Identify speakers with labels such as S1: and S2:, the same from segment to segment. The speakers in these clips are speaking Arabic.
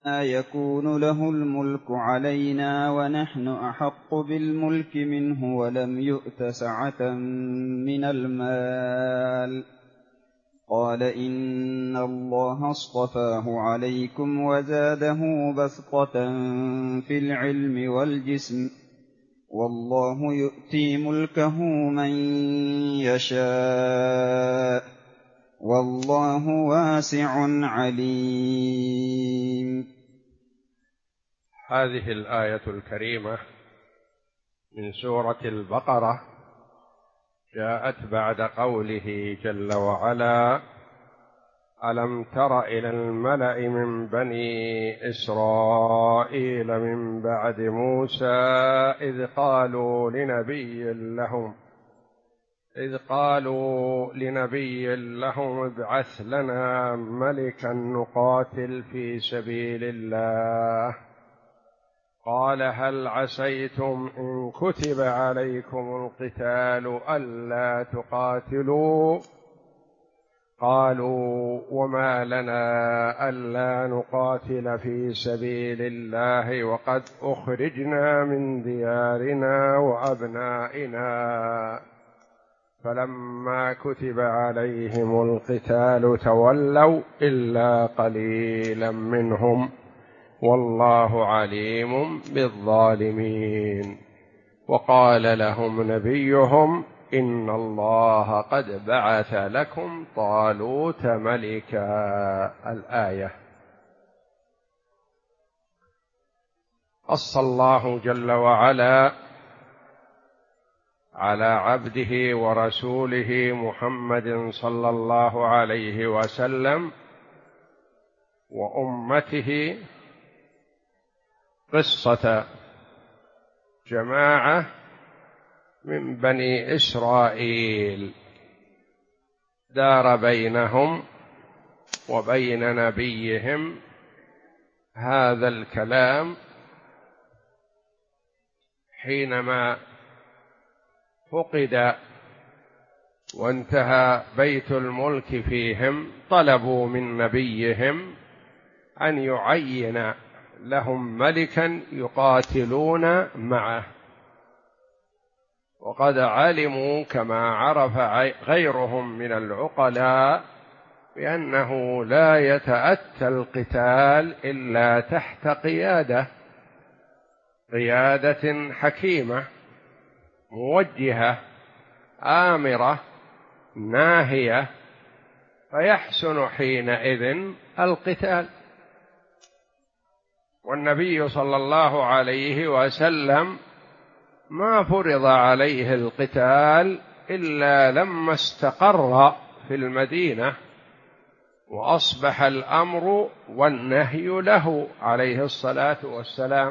S1: يكون له الملك علينا ونحن أحق بالملك منه ولم يؤت سعة من المال. قال إن الله اصطفاه عليكم وزاده بسطة في العلم والجسم والله يؤتي ملكه من يشاء والله واسع عليم.
S2: هذه الآية الكريمة من سورة البقرة جاءت بعد قوله جل وعلا: ألم تر إلى الملأ من بني إسرائيل من بعد موسى إذ قالوا لنبي لهم ابعث لنا ملكا نقاتل في سبيل الله قال هل عسيتم إن كتب عليكم القتال ألا تقاتلوا قالوا وما لنا ألا نقاتل في سبيل الله وقد أخرجنا من ديارنا وأبنائنا فلما كتب عليهم القتال تولوا إلا قليلا منهم والله عليم بالظالمين. وقال لهم نبيهم إن الله قد بعث لكم طالوت ملكا. الآية. قص الله جل وعلا على عبده ورسوله محمد صلى الله عليه وسلم وأمته قصة جماعة من بني إسرائيل دار بينهم وبين نبيهم هذا الكلام حينما فقد وانتهى بيت الملك فيهم طلبوا من نبيهم أن يعين لهم ملكا يقاتلون معه، وقد علموا كما عرف غيرهم من العقلاء بأنه لا يتأتى القتال إلا تحت قيادة حكيمة موجهة آمرة ناهية، فيحسن حينئذ القتال. والنبي صلى الله عليه وسلم ما فرض عليه القتال إلا لما استقر في المدينة وأصبح الأمر والنهي له عليه الصلاة والسلام.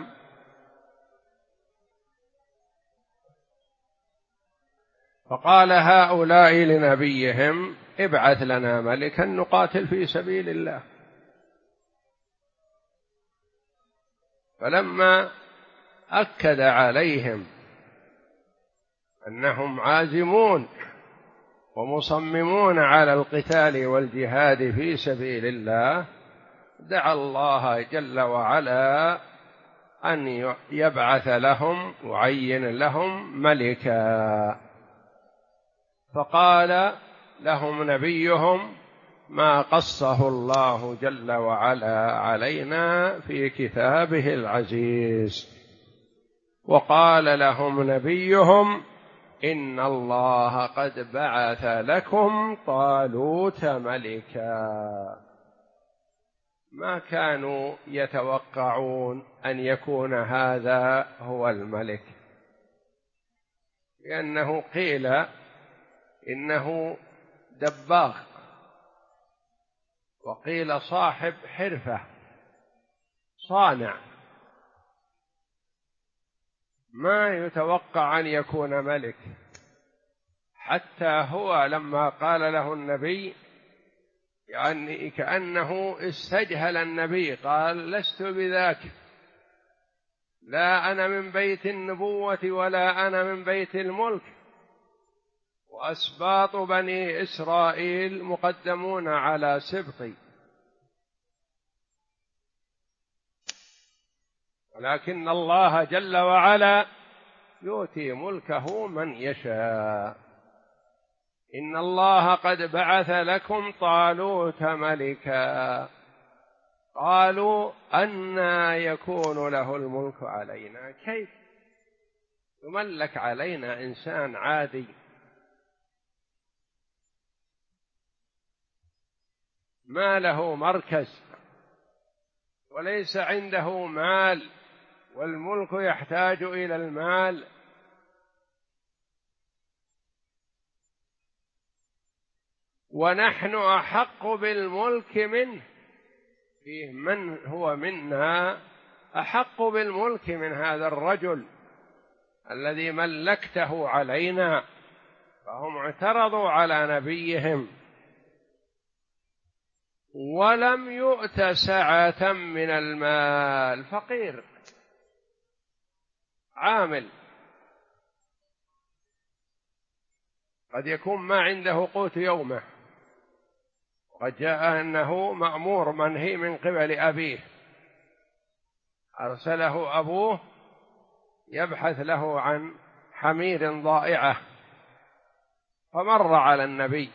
S2: فقال هؤلاء لنبيهم ابعث لنا ملكا نقاتل في سبيل الله. فلما أكد عليهم أنهم عازمون ومصممون على القتال والجهاد في سبيل الله دعا الله جل وعلا أن يبعث لهم ويعين لهم ملكا. فقال لهم نبيهم ما قصه الله جل وعلا علينا في كتابه العزيز. وقال لهم نبيهم إن الله قد بعث لكم طالوت ملكا. ما كانوا يتوقعون أن يكون هذا هو الملك، لأنه قيل إنه دباغ، وقيل صاحب حرفة صانع، ما يتوقع أن يكون ملك. حتى هو لما قال له النبي يعني كأنه استجهل النبي، قال لست بذاك، لا أنا من بيت النبوة ولا أنا من بيت الملك، وأسباط بني إسرائيل مقدمون على سبطي. ولكن الله جل وعلا يؤتي ملكه من يشاء. إن الله قد بعث لكم طالوت ملكا قالوا أنى يكون له الملك علينا، كيف يملك علينا إنسان عادي ما له مركز وليس عنده مال، والملك يحتاج إلى المال. ونحن أحق بالملك منه، فيه من هو منا أحق بالملك من هذا الرجل الذي ملكته علينا. فهم اعترضوا على نبيهم. ولم يؤت سعة من المال، فقير عامل قد يكون ما عنده قوت يومه، وقد جاء أنه مأمور منهي من قبل أبيه، أرسله أبوه يبحث له عن حمير ضائعة، فمر على النبي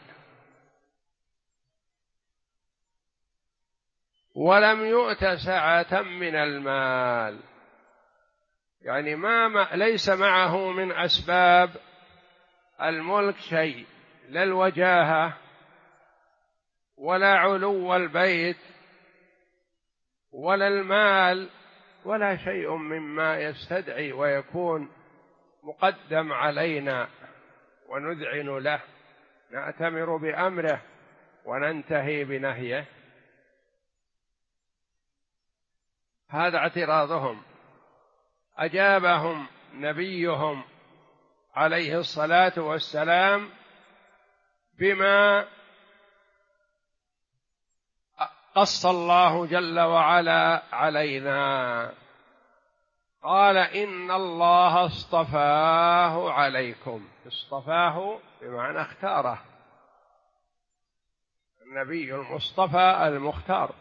S2: ولم يؤت سعة من المال، يعني ليس معه من أسباب الملك شيء، لا الوجاهة ولا علو البيت ولا المال ولا شيء مما يستدعي ويكون مقدم علينا ونذعن له، نأتمر بأمره وننتهي بنهيه. هذا اعتراضهم. أجابهم نبيهم عليه الصلاة والسلام بما قص الله جل وعلا علينا. قال إن الله اصطفاه عليكم. اصطفاه بمعنى اختاره، النبي المصطفى المختار.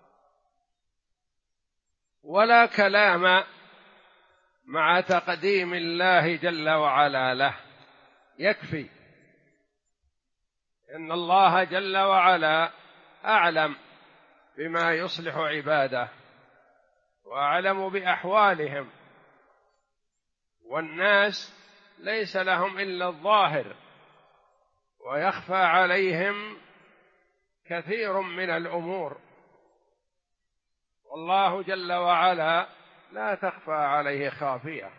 S2: ولا كلام مع تقديم الله جل وعلا له، يكفي إن الله جل وعلا أعلم بما يصلح عباده وأعلم بأحوالهم، والناس ليس لهم إلا الظاهر، ويخفى عليهم كثير من الأمور، والله جل وعلا لا تخفى عليه خافية.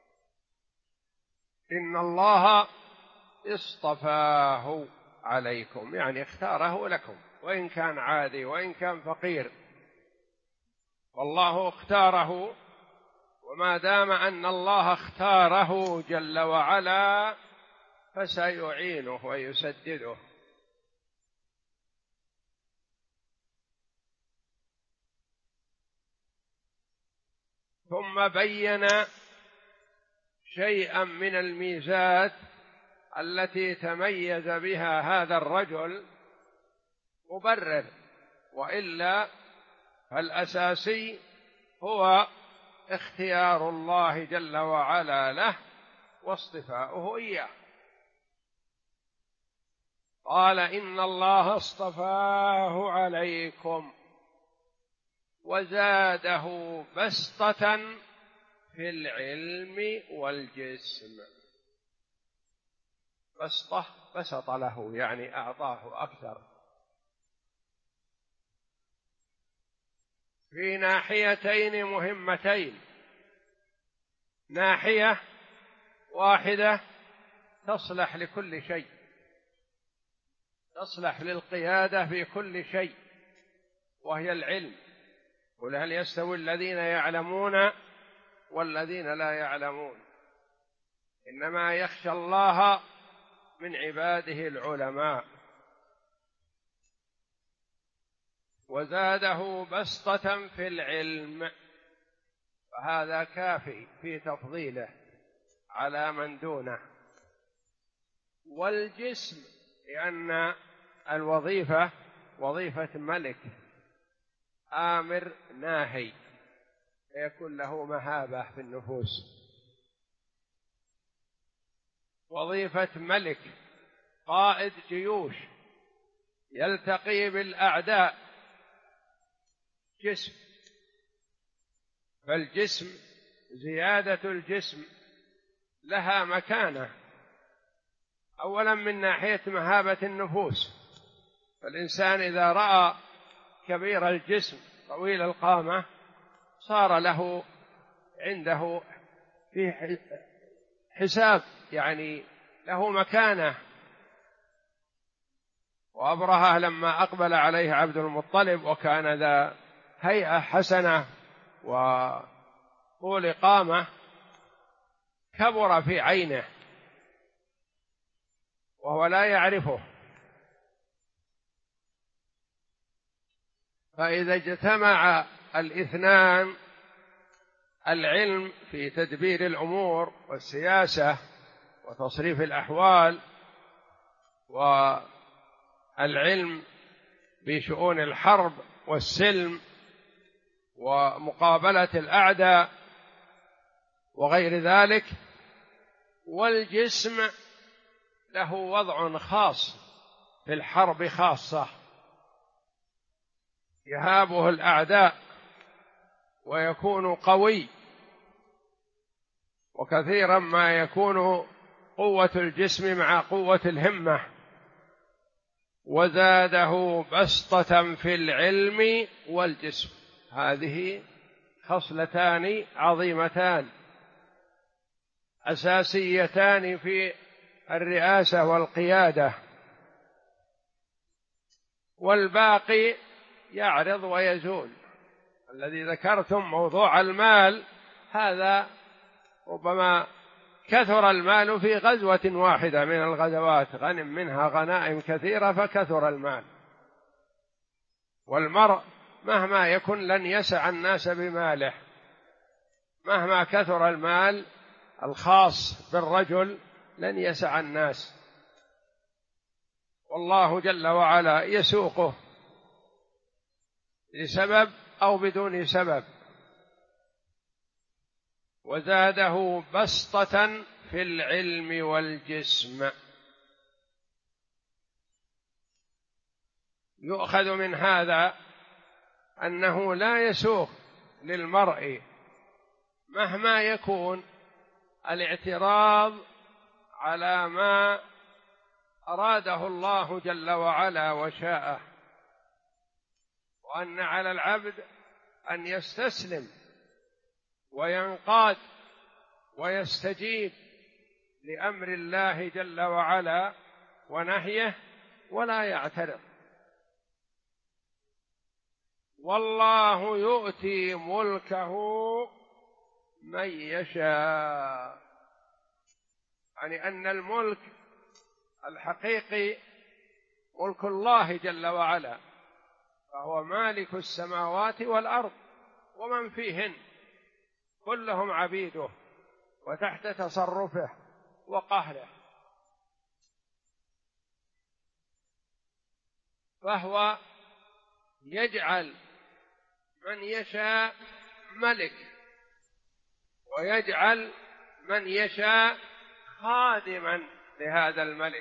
S2: إن الله اصطفاه عليكم، يعني اختاره لكم، وإن كان عادي وإن كان فقير، والله اختاره. وما دام أن الله اختاره جل وعلا فسيعينه ويسدده. ثم بين شيئا من الميزات التي تميز بها هذا الرجل مبرر، وإلا فالأساسي هو اختيار الله جل وعلا له واصطفاؤه إياه. قال إن الله اصطفاه عليكم وزاده بسطة في العلم والجسم. بسطة بسط له، يعني أعطاه أكثر في ناحيتين مهمتين. ناحية واحدة تصلح لكل شيء، تصلح للقيادة في كل شيء، وهي العلم. قل هل يستوي الذين يعلمون والذين لا يعلمون، إنما يخشى الله من عباده العلماء. وزاده بسطة في العلم، فهذا كافي في تفضيله على من دونه. والجسم، لأن الوظيفة وظيفة ملك، آمر ناهي، فيكون له مهابة في النفوس. وظيفة ملك قائد جيوش يلتقي بالأعداء جسم، فالجسم زيادة الجسم لها مكانة، أولا من ناحية مهابة النفوس، فالإنسان إذا رأى كبير الجسم طويل القامة صار له عنده في حساب، يعني له مكانة. وأبرهة لما أقبل عليه عبد المطلب وكان ذا هيئة حسنة وطول قامة كبر في عينه وهو لا يعرفه، فإذا اجتمع الاثنان، العلم في تدبير الأمور والسياسة وتصريف الأحوال، والعلم بشؤون الحرب والسلم ومقابلة الأعداء وغير ذلك، والجسم له وضع خاص في الحرب خاصة يهابه الأعداء ويكون قوي، وكثيرا ما يكون قوة الجسم مع قوة الهمة. وزاده بسطة في العلم والجسم، هذه خصلتان عظيمتان أساسيتان في الرئاسة والقيادة، والباقي يعرض ويزول. الذي ذكرتم موضوع المال، هذا ربما كثر المال في غزوة واحدة من الغزوات، غنم منها غنائم كثيرة فكثر المال، والمرء مهما يكن لن يسع الناس بماله، مهما كثر المال الخاص بالرجل لن يسع الناس، والله جل وعلا يسوقه لسبب أو بدون سبب. وزاده بسطة في العلم والجسم. يؤخذ من هذا أنه لا يسوغ للمرء مهما يكون الاعتراض على ما أراده الله جل وعلا وشاءه، وأن على العبد أن يستسلم وينقاد ويستجيب لأمر الله جل وعلا ونهيه ولا يعترض. والله يؤتي ملكه من يشاء، يعني أن الملك الحقيقي ملك الله جل وعلا، فهو مالك السماوات والأرض ومن فيهن، كلهم عبيده وتحت تصرفه وقهره، فهو يجعل من يشاء ملك ويجعل من يشاء خادما لهذا الملك،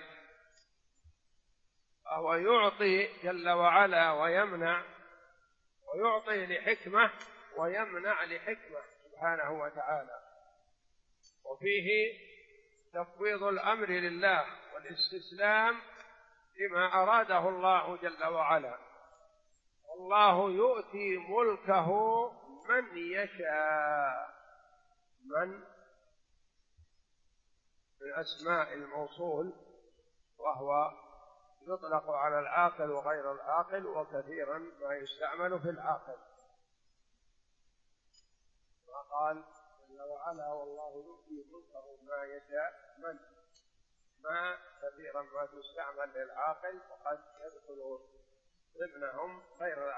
S2: فهو يعطي جل وعلا ويمنع، ويعطي لحكمة ويمنع لحكمة سبحانه وتعالى. وفيه تفويض الأمر لله والاستسلام لما أراده الله جل وعلا. والله يؤتي ملكه من يشاء، من أسماء الموصول، وهو يطلق على العاقل وغير العاقل، وكثيرا ما يستعمل في العاقل. وقال جل وعلا والله يؤتي ملكه ما يشاء، من ما كثيرا ما تستعمل للعاقل وقد يدخل ضمنهم غير العاقل.